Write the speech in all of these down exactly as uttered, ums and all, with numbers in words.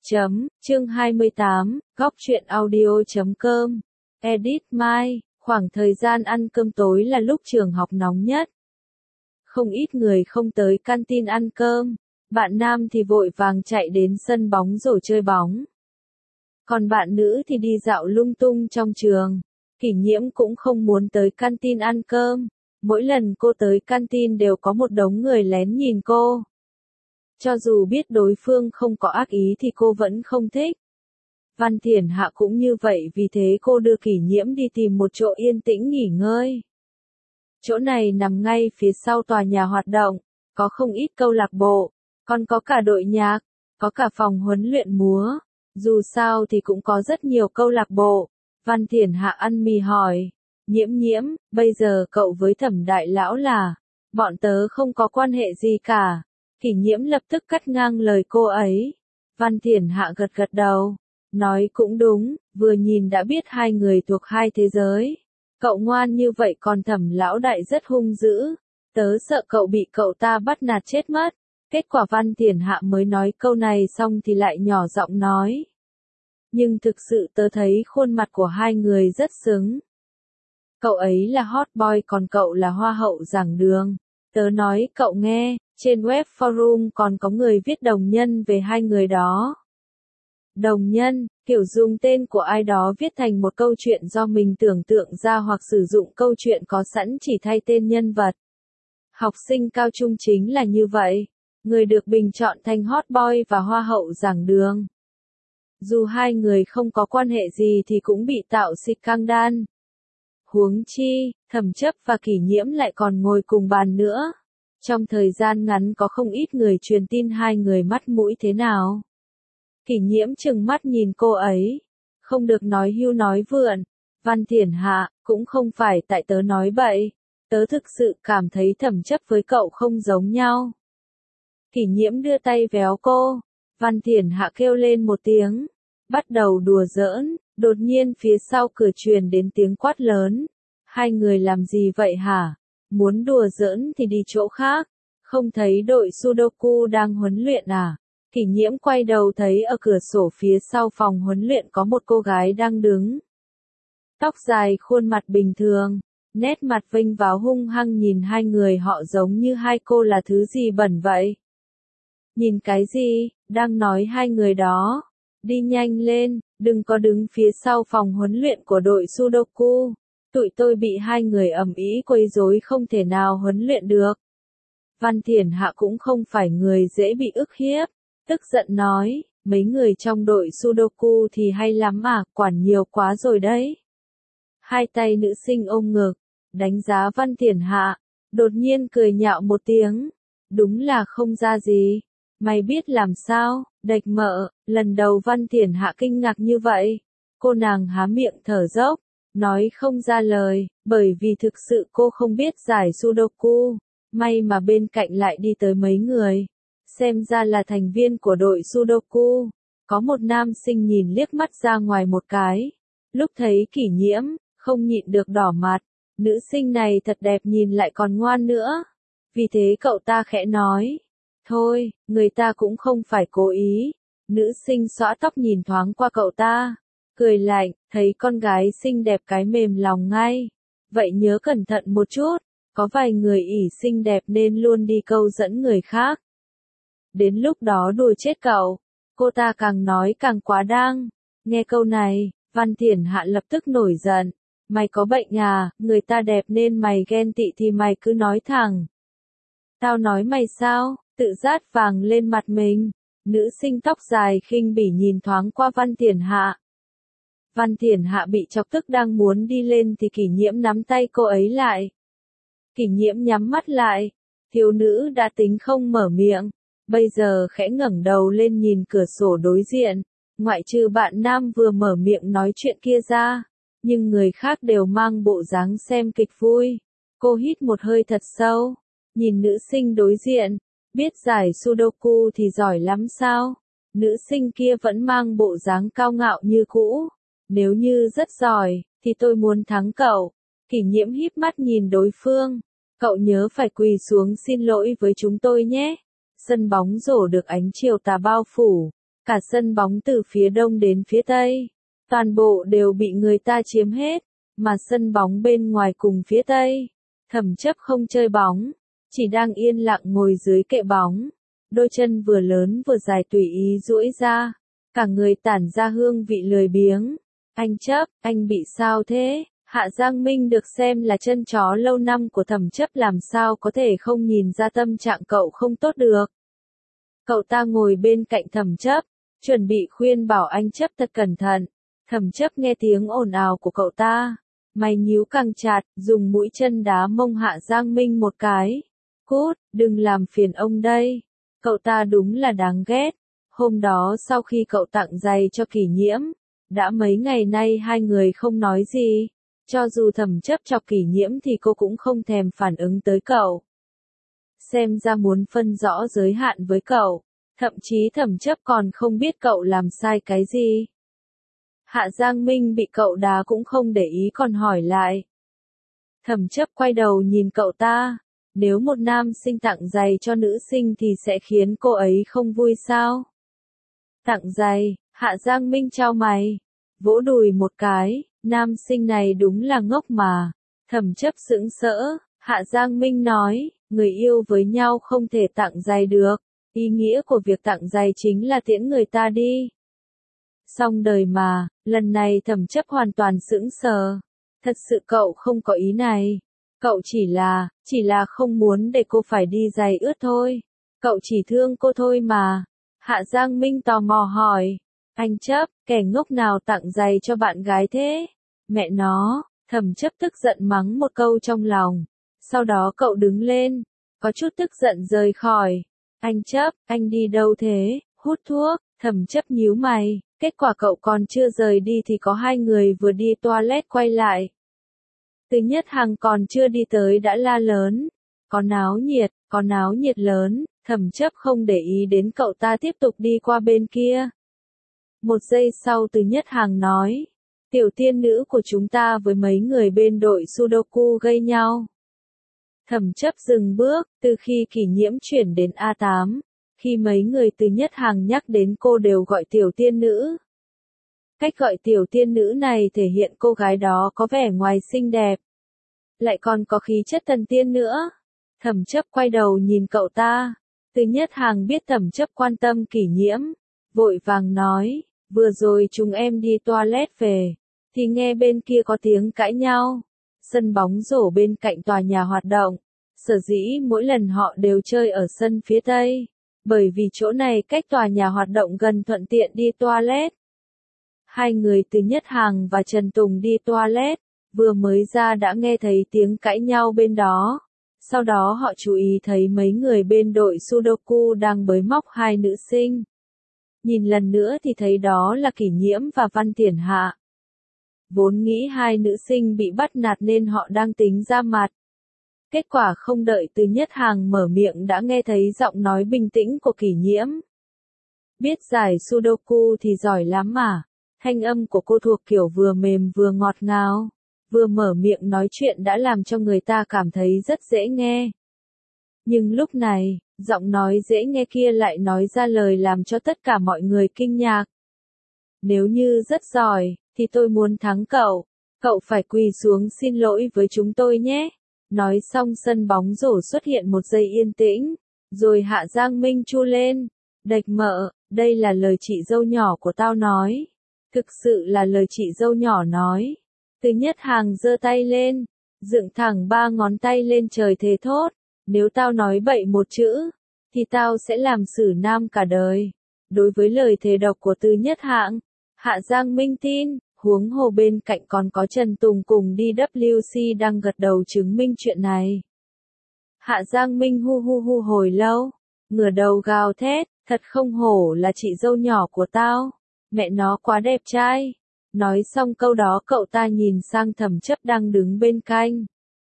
Chấm, chương hai mươi tám, góc truyện audio chấm com. Edit Mai, khoảng thời gian ăn cơm tối là lúc trường học nóng nhất. Không ít người không tới canteen ăn cơm, bạn nam thì vội vàng chạy đến sân bóng rổ chơi bóng. Còn bạn nữ thì đi dạo lung tung trong trường. Kỷ Nhiễm cũng không muốn tới canteen ăn cơm, mỗi lần cô tới canteen đều có một đống người lén nhìn cô. Cho dù biết đối phương không có ác ý thì cô vẫn không thích. Văn Thiển Hạ cũng như vậy, vì thế cô đưa Kỷ Nhiễm đi tìm một chỗ yên tĩnh nghỉ ngơi. Chỗ này nằm ngay phía sau tòa nhà hoạt động, có không ít câu lạc bộ, còn có cả đội nhạc, có cả phòng huấn luyện múa. Dù sao thì cũng có rất nhiều câu lạc bộ. Văn Thiển Hạ ăn mì hỏi, Nhiễm Nhiễm, bây giờ cậu với Thẩm đại lão là, bọn tớ không có quan hệ gì cả. Kỷ Nhiễm lập tức cắt ngang lời cô ấy. Văn Thiển Hạ gật gật đầu, nói cũng đúng, vừa nhìn đã biết hai người thuộc hai thế giới. Cậu ngoan như vậy còn Thẩm lão đại rất hung dữ, tớ sợ cậu bị cậu ta bắt nạt chết mất. Kết quả Văn Thiển Hạ mới nói câu này xong thì lại nhỏ giọng nói. Nhưng thực sự tớ thấy khuôn mặt của hai người rất xứng. Cậu ấy là hot boy còn cậu là hoa hậu giảng đường. Tớ nói cậu nghe, trên web forum còn có người viết đồng nhân về hai người đó. Đồng nhân, kiểu dùng tên của ai đó viết thành một câu chuyện do mình tưởng tượng ra hoặc sử dụng câu chuyện có sẵn chỉ thay tên nhân vật. Học sinh cao trung chính là như vậy. Người được bình chọn thành hot boy và hoa hậu giảng đường. Dù hai người không có quan hệ gì thì cũng bị tạo scandal. Huống chi, Thẩm Chấp và Kỷ Nhiễm lại còn ngồi cùng bàn nữa. Trong thời gian ngắn có không ít người truyền tin hai người mắt mũi thế nào. Kỷ Nhiễm trừng mắt nhìn cô ấy. Không được nói hưu nói vượn. Văn Thiển Hạ, cũng không phải tại tớ nói bậy. Tớ thực sự cảm thấy Thẩm Chấp với cậu không giống nhau. Kỷ Nhiễm đưa tay véo cô. Văn Thiển Hạ kêu lên một tiếng. Bắt đầu đùa giỡn. Đột nhiên phía sau cửa truyền đến tiếng quát lớn. Hai người làm gì vậy hả? Muốn đùa giỡn thì đi chỗ khác. Không thấy đội Sudoku đang huấn luyện à? Kỷ Nhiễm quay đầu thấy ở cửa sổ phía sau phòng huấn luyện có một cô gái đang đứng. Tóc dài, khuôn mặt bình thường, nét mặt vênh váo hung hăng nhìn hai người họ giống như hai cô là thứ gì bẩn vậy. Nhìn cái gì, đang nói hai người đó. Đi nhanh lên, đừng có đứng phía sau phòng huấn luyện của đội Sudoku. Tụi tôi bị hai người ầm ĩ quấy rối không thể nào huấn luyện được. Văn Thiển Hạ cũng không phải người dễ bị ức hiếp. Tức giận nói, mấy người trong đội Sudoku thì hay lắm à, quản nhiều quá rồi đấy. Hai tay nữ sinh ôm ngực, đánh giá Văn Thiển Hạ, đột nhiên cười nhạo một tiếng. Đúng là không ra gì. Mày biết làm sao, đệch mợ, lần đầu Văn Thiển Hạ kinh ngạc như vậy. Cô nàng há miệng thở dốc, nói không ra lời, bởi vì thực sự cô không biết giải Sudoku. May mà bên cạnh lại đi tới mấy người. Xem ra là thành viên của đội Sudoku. Có một nam sinh nhìn liếc mắt ra ngoài một cái. Lúc thấy Kỷ Nhiễm, không nhịn được đỏ mặt. Nữ sinh này thật đẹp nhìn lại còn ngoan nữa. Vì thế cậu ta khẽ nói. Thôi, người ta cũng không phải cố ý. Nữ sinh xõa tóc nhìn thoáng qua cậu ta. Cười lạnh, thấy con gái xinh đẹp cái mềm lòng ngay. Vậy nhớ cẩn thận một chút. Có vài người ỷ xinh đẹp nên luôn đi câu dẫn người khác. Đến lúc đó đùa chết cậu. Cô ta càng nói càng quá đáng. Nghe câu này, Văn Thiển Hạ lập tức nổi giận. Mày có bệnh à, người ta đẹp nên mày ghen tị thì mày cứ nói thẳng. Tao nói mày sao, tự rát vàng lên mặt mình. Nữ sinh tóc dài khinh bỉ nhìn thoáng qua Văn Thiển Hạ. Văn Thiển Hạ bị chọc tức đang muốn đi lên thì Kỷ Nhiễm nắm tay cô ấy lại. Kỷ Nhiễm nhắm mắt lại. Thiếu nữ đã tính không mở miệng. Bây giờ khẽ ngẩng đầu lên nhìn cửa sổ đối diện. Ngoại trừ bạn nam vừa mở miệng nói chuyện kia ra. Nhưng người khác đều mang bộ dáng xem kịch vui. Cô hít một hơi thật sâu. Nhìn nữ sinh đối diện. Biết giải Sudoku thì giỏi lắm sao? Nữ sinh kia vẫn mang bộ dáng cao ngạo như cũ. Nếu như rất giỏi, thì tôi muốn thắng cậu. Kỷ Nhiễm híp mắt nhìn đối phương. Cậu nhớ phải quỳ xuống xin lỗi với chúng tôi nhé. Sân bóng rổ được ánh chiều tà bao phủ. Cả sân bóng từ phía đông đến phía tây, toàn bộ đều bị người ta chiếm hết, mà sân bóng bên ngoài cùng phía tây, Thẩm Chấp không chơi bóng, chỉ đang yên lặng ngồi dưới kệ bóng, đôi chân vừa lớn vừa dài tùy ý duỗi ra, cả người tản ra hương vị lười biếng. Anh Chấp, anh bị sao thế? Hạ Giang Minh được xem là chân chó lâu năm của Thẩm Chấp làm sao có thể không nhìn ra tâm trạng cậu không tốt được. Cậu ta ngồi bên cạnh Thẩm Chấp, chuẩn bị khuyên bảo anh Chấp thật cẩn thận. Thẩm Chấp nghe tiếng ồn ào của cậu ta, mày nhíu càng chặt, dùng mũi chân đá mông Hạ Giang Minh một cái. Cút, đừng làm phiền ông đây. Cậu ta đúng là đáng ghét. Hôm đó sau khi cậu tặng giày cho Kỷ Nhiễm, đã mấy ngày nay hai người không nói gì. Cho dù Thẩm Chấp chọc Kỷ Nhiễm thì cô cũng không thèm phản ứng tới cậu. Xem ra muốn phân rõ giới hạn với cậu, thậm chí Thẩm Chấp còn không biết cậu làm sai cái gì. Hạ Giang Minh bị cậu đá cũng không để ý còn hỏi lại. Thẩm Chấp quay đầu nhìn cậu ta, nếu một nam sinh tặng giày cho nữ sinh thì sẽ khiến cô ấy không vui sao? Tặng giày, Hạ Giang Minh chau mày, vỗ đùi một cái, nam sinh này đúng là ngốc mà. Thẩm Chấp sững sỡ, Hạ Giang Minh nói, người yêu với nhau không thể tặng giày được, ý nghĩa của việc tặng giày chính là tiễn người ta đi. Xong đời mà, lần này Thẩm Chấp hoàn toàn sững sờ. Thật sự cậu không có ý này. Cậu chỉ là, chỉ là không muốn để cô phải đi giày ướt thôi. Cậu chỉ thương cô thôi mà. Hạ Giang Minh tò mò hỏi. Anh Chấp, kẻ ngốc nào tặng giày cho bạn gái thế? Mẹ nó, Thẩm Chấp tức giận mắng một câu trong lòng. Sau đó cậu đứng lên, có chút tức giận rời khỏi. Anh Chấp, anh đi đâu thế? Hút thuốc. Thẩm Chấp nhíu mày. Kết quả cậu còn chưa rời đi thì có hai người vừa đi toilet quay lại. Từ Nhất Hằng còn chưa đi tới đã la lớn. Có náo nhiệt, có náo nhiệt lớn. Thẩm Chấp không để ý đến cậu ta tiếp tục đi qua bên kia. Một giây sau Từ Nhất Hằng nói. Tiểu tiên nữ của chúng ta với mấy người bên đội Sudoku gây nhau. Thẩm Chấp dừng bước, từ khi Kỷ Nhiễm chuyển đến A tám. Khi mấy người Từ Nhất Hằng nhắc đến cô đều gọi tiểu tiên nữ. Cách gọi tiểu tiên nữ này thể hiện cô gái đó có vẻ ngoài xinh đẹp. Lại còn có khí chất thần tiên nữa. Thẩm Chấp quay đầu nhìn cậu ta. Từ Nhất Hằng biết Thẩm Chấp quan tâm Kỷ Nhiễm. Vội vàng nói, vừa rồi chúng em đi toilet về. Thì nghe bên kia có tiếng cãi nhau. Sân bóng rổ bên cạnh tòa nhà hoạt động. Sở dĩ mỗi lần họ đều chơi ở sân phía tây. Bởi vì chỗ này cách tòa nhà hoạt động gần thuận tiện đi toilet. Hai người Từ Nhất Hằng và Trần Tùng đi toilet, vừa mới ra đã nghe thấy tiếng cãi nhau bên đó. Sau đó họ chú ý thấy mấy người bên đội Sudoku đang bới móc hai nữ sinh. Nhìn lần nữa thì thấy đó là Kỷ Nhiễm và Văn Tiền Hạ. Vốn nghĩ hai nữ sinh bị bắt nạt nên họ đang tính ra mặt. Kết quả không đợi Từ Nhất Hằng mở miệng đã nghe thấy giọng nói bình tĩnh của Kỷ Nhiễm. Biết giải Sudoku thì giỏi lắm mà. Thanh âm của cô thuộc kiểu vừa mềm vừa ngọt ngào. Vừa mở miệng nói chuyện đã làm cho người ta cảm thấy rất dễ nghe. Nhưng lúc này, giọng nói dễ nghe kia lại nói ra lời làm cho tất cả mọi người kinh ngạc. Nếu như rất giỏi, thì tôi muốn thắng cậu. Cậu phải quỳ xuống xin lỗi với chúng tôi nhé. Nói xong sân bóng rổ xuất hiện một giây yên tĩnh. Rồi Hạ Giang Minh chu lên. Đạch mợ, đây là lời chị dâu nhỏ của tao nói. Thực sự là lời chị dâu nhỏ nói. Từ Nhất Hằng giơ tay lên. Dựng thẳng ba ngón tay lên trời thề thốt. Nếu tao nói bậy một chữ, thì tao sẽ làm xử nam cả đời. Đối với lời thề độc của Từ Nhất Hằng, Hạ Giang Minh tin, huống hồ bên cạnh còn có Trần Tùng cùng đi W C đang gật đầu chứng minh chuyện này. Hạ Giang Minh hu hu hu hồi lâu, ngửa đầu gào thét, thật không hổ là chị dâu nhỏ của tao, mẹ nó quá đẹp trai. Nói xong câu đó cậu ta nhìn sang Thẩm Chấp đang đứng bên cạnh.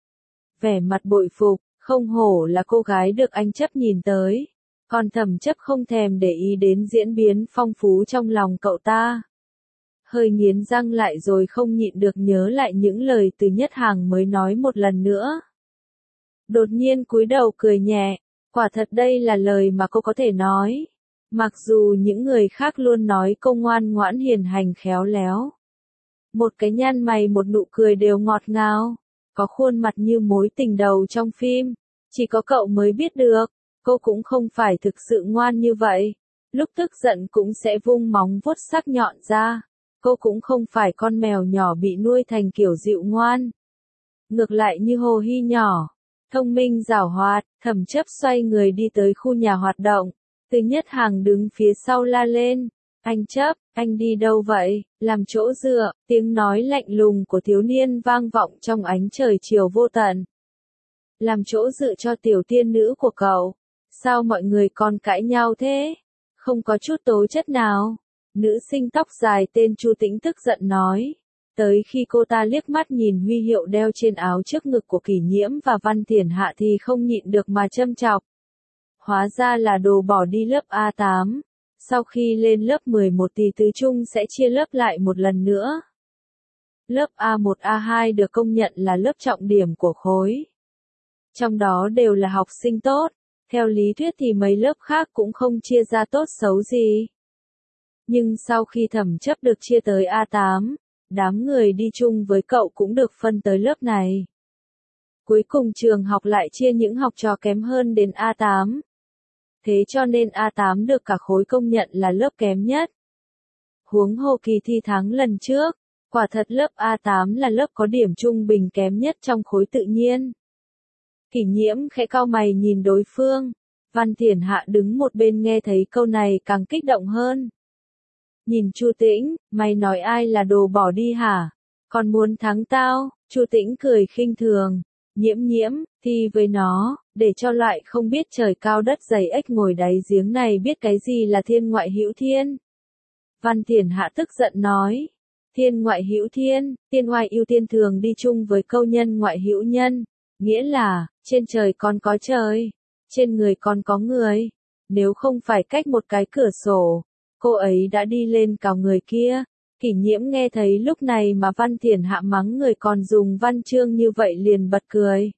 Vẻ mặt bội phục, không hổ là cô gái được anh Chấp nhìn tới. Còn Thẩm Chấp không thèm để ý đến diễn biến phong phú trong lòng cậu ta. Hơi nghiến răng lại rồi không nhịn được nhớ lại những lời Từ Nhất Hằng mới nói một lần nữa. Đột nhiên cúi đầu cười nhẹ, quả thật đây là lời mà cô có thể nói. Mặc dù những người khác luôn nói cô ngoan ngoãn hiền hành khéo léo. Một cái nhăn mày một nụ cười đều ngọt ngào, có khuôn mặt như mối tình đầu trong phim, chỉ có cậu mới biết được, cô cũng không phải thực sự ngoan như vậy. Lúc tức giận cũng sẽ vung móng vuốt sắc nhọn ra, cô cũng không phải con mèo nhỏ bị nuôi thành kiểu dịu ngoan. Ngược lại như hồ hy nhỏ, thông minh giảo hoạt, Thẩm Chấp xoay người đi tới khu nhà hoạt động, Từ Nhất Hàng đứng phía sau la lên, anh Chấp, anh đi đâu vậy, làm chỗ dựa, tiếng nói lạnh lùng của thiếu niên vang vọng trong ánh trời chiều vô tận. Làm chỗ dựa cho tiểu tiên nữ của cậu, sao mọi người còn cãi nhau thế, không có chút tố chất nào. Nữ sinh tóc dài tên Chu Tĩnh tức giận nói. Tới khi cô ta liếc mắt nhìn huy hiệu đeo trên áo trước ngực của Kỷ Nhiễm và Văn Thiển Hạ thì không nhịn được mà châm chọc. Hóa ra là đồ bỏ đi lớp A tám. Sau khi lên lớp mười một thì tứ trung sẽ chia lớp lại một lần nữa. Lớp A một A hai được công nhận là lớp trọng điểm của khối. Trong đó đều là học sinh tốt. Theo lý thuyết thì mấy lớp khác cũng không chia ra tốt xấu gì. Nhưng sau khi Thẩm Chấp được chia tới A tám, đám người đi chung với cậu cũng được phân tới lớp này. Cuối cùng trường học lại chia những học trò kém hơn đến A tám. Thế cho nên A tám được cả khối công nhận là lớp kém nhất. Huống hồ kỳ thi tháng lần trước, quả thật lớp A tám là lớp có điểm trung bình kém nhất trong khối tự nhiên. Kỷ Nhiễm khẽ cau mày nhìn đối phương, Văn Thiển Hạ đứng một bên nghe thấy câu này càng kích động hơn. Nhìn Chu Tĩnh, mày nói ai là đồ bỏ đi hả? Còn muốn thắng tao? Chu Tĩnh cười khinh thường. Nhiễm nhiễm, thi với nó, để cho loại không biết trời cao đất dày ếch ngồi đáy giếng này biết cái gì là thiên ngoại hữu thiên. Văn Thiển Hạ tức giận nói. Thiên ngoại hữu thiên, thiên ngoại ưu tiên thường đi chung với câu nhân ngoại hữu nhân. Nghĩa là, trên trời còn có trời, trên người còn có người. Nếu không phải cách một cái cửa sổ, cô ấy đã đi lên cào người kia. Kỷ Nhiễm nghe thấy lúc này mà Văn Thiển Hạ mắng người còn dùng văn chương như vậy liền bật cười.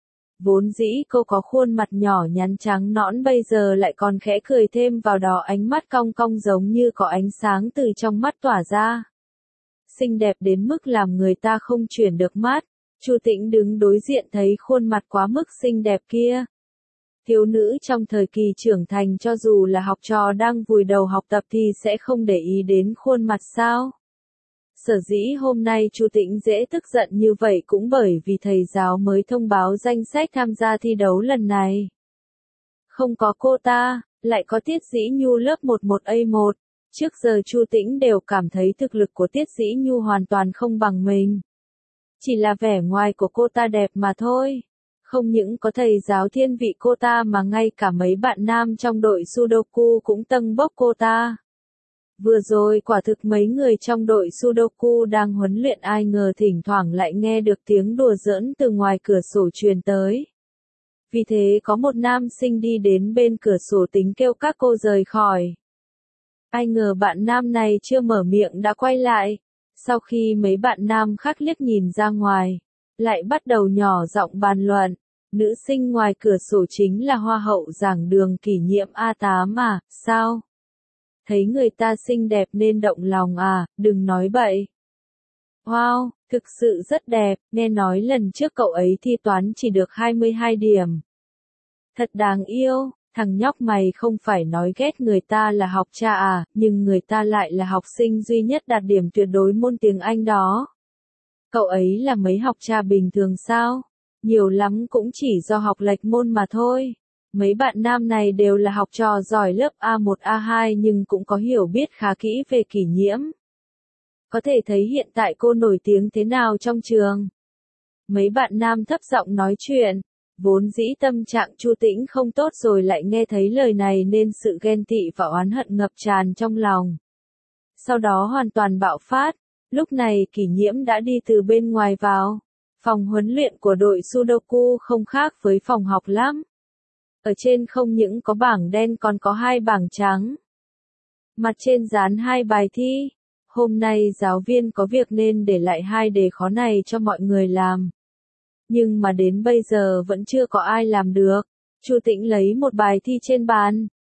Vốn dĩ cô có khuôn mặt nhỏ nhắn trắng nõn bây giờ lại còn khẽ cười thêm vào đó, ánh mắt cong cong giống như có ánh sáng từ trong mắt tỏa ra. Xinh đẹp đến mức làm người ta không chuyển được mắt. Chu Tĩnh đứng đối diện thấy khuôn mặt quá mức xinh đẹp kia. Thiếu nữ trong thời kỳ trưởng thành cho dù là học trò đang vùi đầu học tập thì sẽ không để ý đến khuôn mặt sao. Sở dĩ hôm nay Chu Tĩnh dễ tức giận như vậy cũng bởi vì thầy giáo mới thông báo danh sách tham gia thi đấu lần này. Không có cô ta, lại có Tiết Dĩ Nhu lớp mười một A một. Trước giờ Chu Tĩnh đều cảm thấy thực lực của Tiết Dĩ Nhu hoàn toàn không bằng mình. Chỉ là vẻ ngoài của cô ta đẹp mà thôi. Không những có thầy giáo thiên vị cô ta mà ngay cả mấy bạn nam trong đội Sudoku cũng tâng bốc cô ta. Vừa rồi quả thực mấy người trong đội Sudoku đang huấn luyện ai ngờ thỉnh thoảng lại nghe được tiếng đùa giỡn từ ngoài cửa sổ truyền tới. Vì thế có một nam sinh đi đến bên cửa sổ tính kêu các cô rời khỏi. Ai ngờ bạn nam này chưa mở miệng đã quay lại. Sau khi mấy bạn nam khác liếc nhìn ra ngoài, lại bắt đầu nhỏ giọng bàn luận. Nữ sinh ngoài cửa sổ chính là hoa hậu giảng đường Kỷ Nhiễm A tám à, sao? Thấy người ta xinh đẹp nên động lòng à, đừng nói bậy. Wow, thực sự rất đẹp, nghe nói lần trước cậu ấy thi toán chỉ được hai mươi hai điểm. Thật đáng yêu, thằng nhóc mày không phải nói ghét người ta là học cha à, nhưng người ta lại là học sinh duy nhất đạt điểm tuyệt đối môn tiếng Anh đó. Cậu ấy là mấy học cha bình thường sao? Nhiều lắm cũng chỉ do học lệch môn mà thôi. Mấy bạn nam này đều là học trò giỏi lớp A một A hai nhưng cũng có hiểu biết khá kỹ về Kỷ Nhiễm. Có thể thấy hiện tại cô nổi tiếng thế nào trong trường. Mấy bạn nam thấp giọng nói chuyện. Vốn dĩ tâm trạng Chu Tĩnh không tốt rồi lại nghe thấy lời này nên sự ghen tị và oán hận ngập tràn trong lòng. Sau đó hoàn toàn bạo phát. Lúc này Kỷ Nhiễm đã đi từ bên ngoài vào. Phòng huấn luyện của đội Sudoku không khác với phòng học lắm. Ở trên không những có bảng đen còn có hai bảng trắng. Mặt trên dán hai bài thi. Hôm nay giáo viên có việc nên để lại hai đề khó này cho mọi người làm. Nhưng mà đến bây giờ vẫn chưa có ai làm được. Chu Tĩnh lấy một bài thi trên bàn.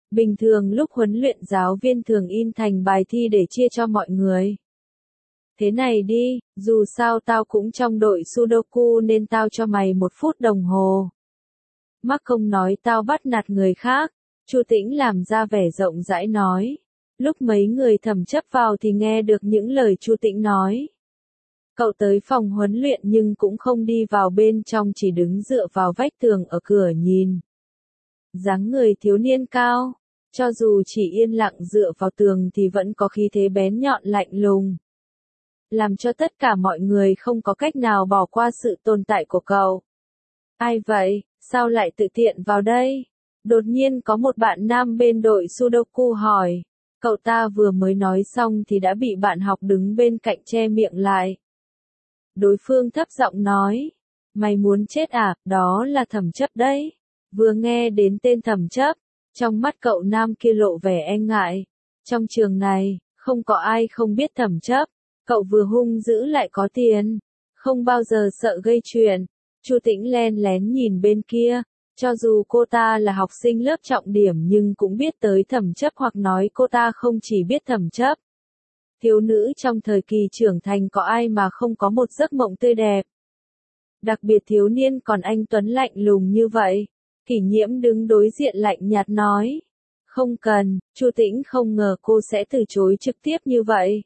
Bình thường lúc huấn luyện giáo viên thường in thành bài thi để chia cho mọi người. Thế này đi, dù sao tao cũng trong đội Sudoku nên tao cho mày một phút đồng hồ. Mắc không nói tao bắt nạt người khác, Chu Tĩnh làm ra vẻ rộng rãi nói. Lúc mấy người thẩm chấp vào thì nghe được những lời Chu Tĩnh nói. Cậu tới phòng huấn luyện nhưng cũng không đi vào bên trong, chỉ đứng dựa vào vách tường ở cửa nhìn. Dáng người thiếu niên cao, cho dù chỉ yên lặng dựa vào tường thì vẫn có khí thế bén nhọn lạnh lùng. Làm cho tất cả mọi người không có cách nào bỏ qua sự tồn tại của cậu. Ai vậy, sao lại tự tiện vào đây? Đột nhiên có một bạn nam bên đội Sudoku hỏi. Cậu ta vừa mới nói xong thì đã bị bạn học đứng bên cạnh che miệng lại. Đối phương thấp giọng nói. Mày muốn chết à, đó là Thẩm Chấp đấy. Vừa nghe đến tên Thẩm Chấp, trong mắt cậu nam kia lộ vẻ e ngại. Trong trường này, không có ai không biết Thẩm Chấp. Cậu vừa hung dữ lại có tiền, không bao giờ sợ gây chuyện. Chu Tĩnh len lén nhìn bên kia, cho dù cô ta là học sinh lớp trọng điểm nhưng cũng biết tới Thẩm Chấp, hoặc nói cô ta không chỉ biết Thẩm Chấp. Thiếu nữ trong thời kỳ trưởng thành có ai mà không có một giấc mộng tươi đẹp. Đặc biệt thiếu niên còn anh tuấn lạnh lùng như vậy. Kỷ Nhiễm đứng đối diện lạnh nhạt nói. Không cần, Chu Tĩnh không ngờ cô sẽ từ chối trực tiếp như vậy.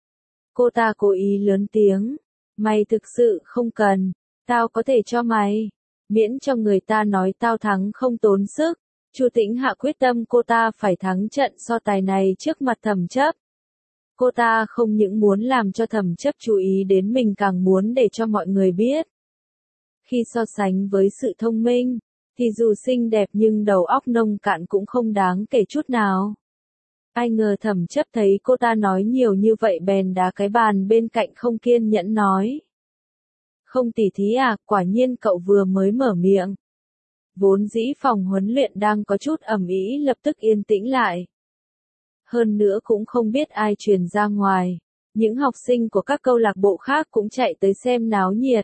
Cô ta cố ý lớn tiếng. Mày thực sự không cần, tao có thể cho mày. Miễn cho người ta nói tao thắng không tốn sức. Chu Tĩnh hạ quyết tâm cô ta phải thắng trận so tài này trước mặt Thẩm Chấp. Cô ta không những muốn làm cho Thẩm Chấp chú ý đến mình, càng muốn để cho mọi người biết. Khi so sánh với sự thông minh, thì dù xinh đẹp nhưng đầu óc nông cạn cũng không đáng kể chút nào. Ai ngờ Thẩm Chấp thấy cô ta nói nhiều như vậy bèn đá cái bàn bên cạnh, không kiên nhẫn nói. Không tỉ thí à, quả nhiên cậu vừa mới mở miệng. Vốn dĩ phòng huấn luyện đang có chút ầm ĩ lập tức yên tĩnh lại. Hơn nữa cũng không biết ai truyền ra ngoài. Những học sinh của các câu lạc bộ khác cũng chạy tới xem náo nhiệt.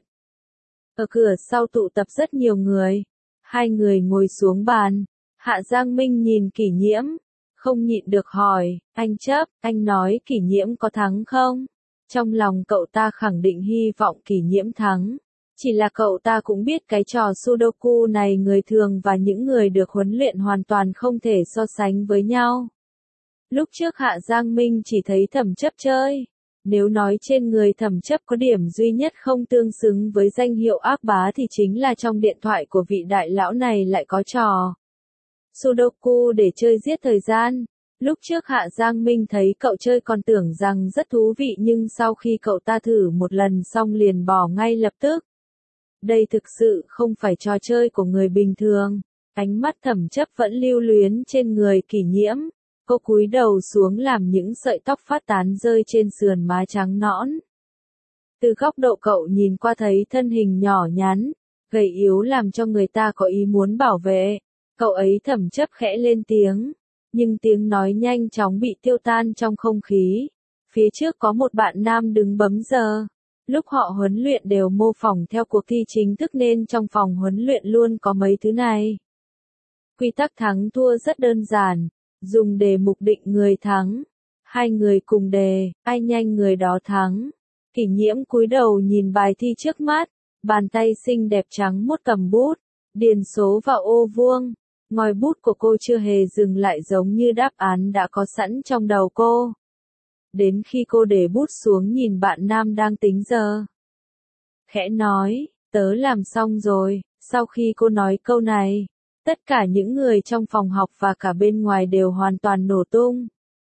Ở cửa sau tụ tập rất nhiều người. Hai người ngồi xuống bàn. Hạ Giang Minh nhìn Kỷ Nhiễm. Không nhịn được hỏi, anh Chấp, anh nói Kỷ Nhiễm có thắng không? Trong lòng cậu ta khẳng định hy vọng Kỷ Nhiễm thắng. Chỉ là cậu ta cũng biết cái trò Sudoku này người thường và những người được huấn luyện hoàn toàn không thể so sánh với nhau. Lúc trước Hạ Giang Minh chỉ thấy Thẩm Chấp chơi. Nếu nói trên người Thẩm Chấp có điểm duy nhất không tương xứng với danh hiệu ác bá thì chính là trong điện thoại của vị đại lão này lại có trò Sudoku để chơi giết thời gian. Lúc trước Hạ Giang Minh thấy cậu chơi còn tưởng rằng rất thú vị, nhưng sau khi cậu ta thử một lần xong liền bỏ ngay lập tức. Đây thực sự không phải trò chơi của người bình thường. Ánh mắt Thẩm Chấp vẫn lưu luyến trên người Kỷ Nhiễm. Cô cúi đầu xuống làm những sợi tóc phát tán rơi trên sườn má trắng nõn. Từ góc độ cậu nhìn qua thấy thân hình nhỏ nhắn, gầy yếu làm cho người ta có ý muốn bảo vệ. Cậu ấy Thẩm Chấp khẽ lên tiếng, nhưng tiếng nói nhanh chóng bị tiêu tan trong không khí. Phía trước có một bạn nam đứng bấm giờ. Lúc họ huấn luyện đều mô phỏng theo cuộc thi chính thức nên trong phòng huấn luyện luôn có mấy thứ này. Quy tắc thắng thua rất đơn giản, dùng đề mục định người thắng. Hai người cùng đề, ai nhanh người đó thắng. Kỷ Nhiễm cúi đầu nhìn bài thi trước mắt, bàn tay xinh đẹp trắng muốt cầm bút, điền số vào ô vuông. Ngòi bút của cô chưa hề dừng lại, giống như đáp án đã có sẵn trong đầu cô. Đến khi cô để bút xuống nhìn bạn nam đang tính giờ, khẽ nói, tớ làm xong rồi. Sau khi cô nói câu này, tất cả những người trong phòng học và cả bên ngoài đều hoàn toàn nổ tung.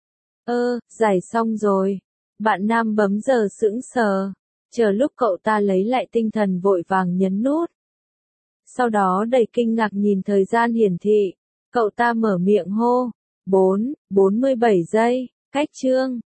Ơ, giải xong rồi. Bạn nam bấm giờ sững sờ, chờ lúc cậu ta lấy lại tinh thần vội vàng nhấn nút. Sau đó đầy kinh ngạc nhìn thời gian hiển thị, cậu ta mở miệng hô, bốn, bốn mươi bảy giây, cách chương.